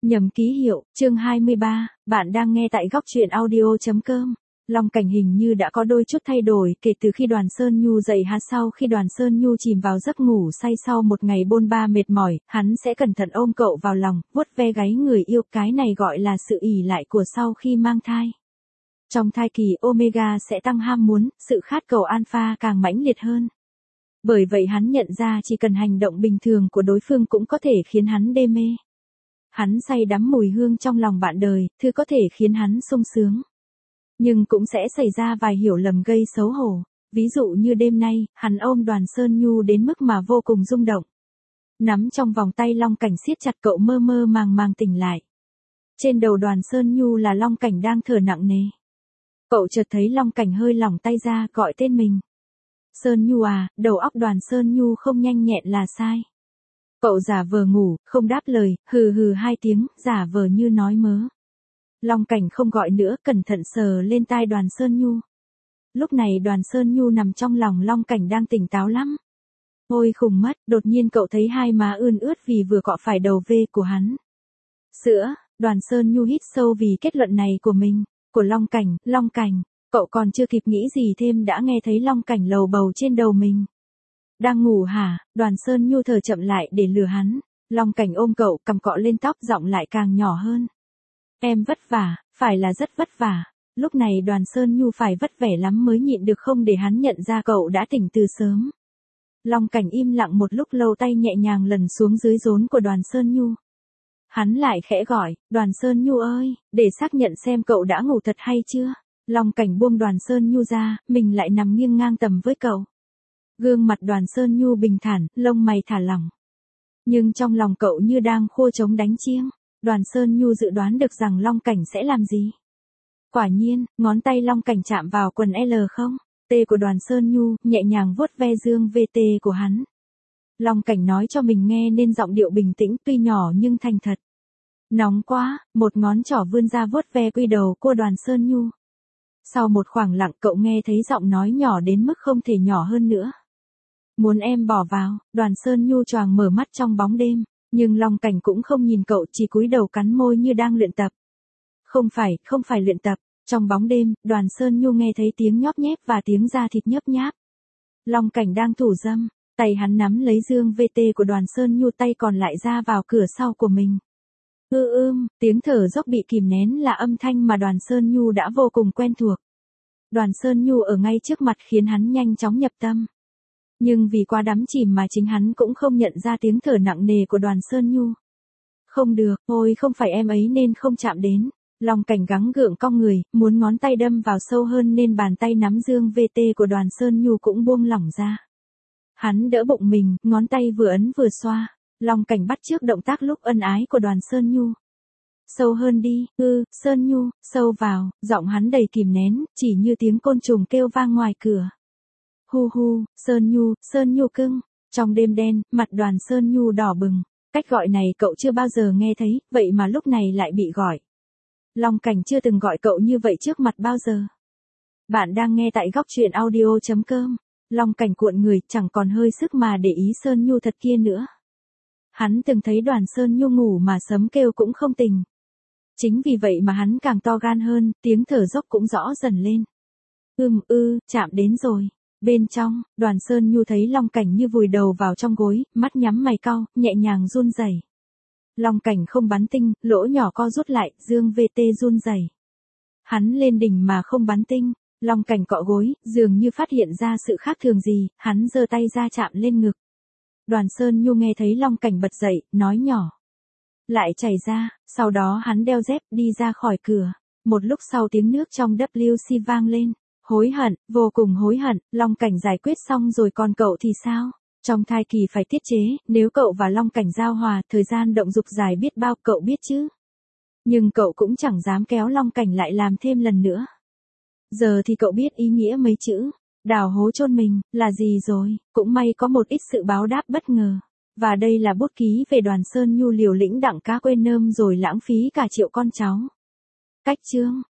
Nhầm ký hiệu, chương 23, bạn đang nghe tại góc truyện audio.com. Long Cảnh hình như đã có đôi chút thay đổi kể từ khi Đoàn Sơn Nhu dậy hắn. Sau khi Đoàn Sơn Nhu chìm vào giấc ngủ say sau một ngày bôn ba mệt mỏi, hắn sẽ cẩn thận ôm cậu vào lòng, vuốt ve gáy người yêu. Cái này gọi là sự ỷ lại của sau khi mang thai. Trong thai kỳ Omega sẽ tăng ham muốn, sự khát cầu alpha càng mãnh liệt hơn. Bởi vậy hắn nhận ra chỉ cần hành động bình thường của đối phương cũng có thể khiến hắn đê mê. Hắn say đắm mùi hương trong lòng bạn đời, thứ có thể khiến hắn sung sướng. Nhưng cũng sẽ xảy ra vài hiểu lầm gây xấu hổ. Ví dụ như đêm nay, hắn ôm Đoàn Sơn Nhu đến mức mà vô cùng rung động. Nắm trong vòng tay Long Cảnh siết chặt cậu mơ mơ màng màng tỉnh lại. Trên đầu Đoàn Sơn Nhu là Long Cảnh đang thở nặng nề. Cậu chợt thấy Long Cảnh hơi lỏng tay ra gọi tên mình. Sơn Nhu à, đầu óc Đoàn Sơn Nhu không nhanh nhẹn là sai. Cậu giả vờ ngủ, không đáp lời, hừ hừ hai tiếng, giả vờ như nói mớ. Long Cảnh không gọi nữa, cẩn thận sờ lên tai Đoàn Sơn Nhu. Lúc này Đoàn Sơn Nhu nằm trong lòng Long Cảnh đang tỉnh táo lắm. Ôi khùng mất, đột nhiên cậu thấy hai má ươn ướt vì vừa cọ phải đầu vê của hắn. Sữa, Đoàn Sơn Nhu hít sâu vì kết luận này của mình, của Long Cảnh, cậu còn chưa kịp nghĩ gì thêm đã nghe thấy Long Cảnh lầu bầu trên đầu mình. Đang ngủ hả? Đoàn Sơn Nhu thở chậm lại để lừa hắn. Long Cảnh ôm cậu, cầm cọ lên tóc, giọng lại càng nhỏ hơn. Em vất vả, phải là rất vất vả. Lúc này Đoàn Sơn Nhu phải vất vẻ lắm mới nhịn được không để hắn nhận ra cậu đã tỉnh từ sớm. Long Cảnh im lặng một lúc lâu, tay nhẹ nhàng lần xuống dưới rốn của Đoàn Sơn Nhu. Hắn lại khẽ gọi, Đoàn Sơn Nhu ơi, để xác nhận xem cậu đã ngủ thật hay chưa. Long Cảnh buông Đoàn Sơn Nhu ra, mình lại nằm nghiêng ngang tầm với cậu. Gương mặt Đoàn Sơn Nhu bình thản, lông mày thả lỏng. Nhưng trong lòng cậu như đang khua trống đánh chiêng. Đoàn Sơn Nhu dự đoán được rằng Long Cảnh sẽ làm gì. Quả nhiên, ngón tay Long Cảnh chạm vào quần L không, T của Đoàn Sơn Nhu, nhẹ nhàng vuốt ve dương VT của hắn. Long Cảnh nói cho mình nghe nên giọng điệu bình tĩnh, tuy nhỏ nhưng thành thật. Nóng quá, một ngón trỏ vươn ra vuốt ve quy đầu của Đoàn Sơn Nhu. Sau một khoảng lặng cậu nghe thấy giọng nói nhỏ đến mức không thể nhỏ hơn nữa. Muốn em bỏ vào. Đoàn Sơn Nhu choàng mở mắt trong bóng đêm, nhưng Long Cảnh cũng không nhìn cậu, chỉ cúi đầu cắn môi như đang luyện tập. Không phải luyện tập. Trong bóng đêm, Đoàn Sơn Nhu nghe thấy tiếng nhóp nhép và tiếng da thịt nhấp nháp. Long Cảnh đang thủ dâm, tay hắn nắm lấy dương VT của Đoàn Sơn Nhu, tay còn lại ra vào cửa sau của mình. Tiếng thở dốc bị kìm nén là âm thanh mà Đoàn Sơn Nhu đã vô cùng quen thuộc. Đoàn Sơn Nhu ở ngay trước mặt khiến hắn nhanh chóng nhập tâm. Nhưng vì quá đắm chìm mà chính hắn cũng không nhận ra tiếng thở nặng nề của Đoàn Sơn Nhu. Không được, ôi không phải em ấy nên không chạm đến. Long Cảnh gắng gượng cong người, muốn ngón tay đâm vào sâu hơn nên bàn tay nắm dương VT của Đoàn Sơn Nhu cũng buông lỏng ra. Hắn đỡ bụng mình, ngón tay vừa ấn vừa xoa. Long Cảnh bắt chước động tác lúc ân ái của Đoàn Sơn Nhu. Sâu hơn đi, Sơn Nhu, sâu vào, giọng hắn đầy kìm nén, chỉ như tiếng côn trùng kêu vang ngoài cửa. Hu hu, Sơn Nhu cưng. Trong đêm đen, mặt Đoàn Sơn Nhu đỏ bừng. Cách gọi này cậu chưa bao giờ nghe thấy, vậy mà lúc này lại bị gọi. Long Cảnh chưa từng gọi cậu như vậy trước mặt bao giờ. Bạn đang nghe tại góc truyện audio.com. Long Cảnh cuộn người, chẳng còn hơi sức mà để ý Sơn Nhu thật kia nữa. Hắn từng thấy Đoàn Sơn Nhu ngủ mà sấm kêu cũng không tỉnh. Chính vì vậy mà hắn càng to gan hơn, tiếng thở dốc cũng rõ dần lên. Chạm đến rồi. Bên trong, Đoàn Sơn Nhu thấy Long Cảnh như vùi đầu vào trong gối, mắt nhắm mày cau, nhẹ nhàng run rẩy. Long Cảnh không bắn tinh, lỗ nhỏ co rút lại, dương VT run rẩy. Hắn lên đỉnh mà không bắn tinh. Long Cảnh cọ gối, dường như phát hiện ra sự khác thường gì, hắn giơ tay ra chạm lên ngực. Đoàn Sơn Nhu nghe thấy Long Cảnh bật dậy, nói nhỏ. Lại chảy ra, sau đó hắn đeo dép đi ra khỏi cửa. Một lúc sau tiếng nước trong WC vang lên. Hối hận, vô cùng hối hận, Long Cảnh giải quyết xong rồi còn cậu thì sao? Trong thai kỳ phải tiết chế, nếu cậu và Long Cảnh giao hòa, thời gian động dục dài biết bao, cậu biết chứ? Nhưng cậu cũng chẳng dám kéo Long Cảnh lại làm thêm lần nữa. Giờ thì cậu biết ý nghĩa mấy chữ, đào hố chôn mình, là gì rồi, cũng may có một ít sự báo đáp bất ngờ. Và đây là bút ký về Đoàn Sơn Nhu liều lĩnh đặng cá quên nơm rồi lãng phí cả triệu con cháu. Cách chương.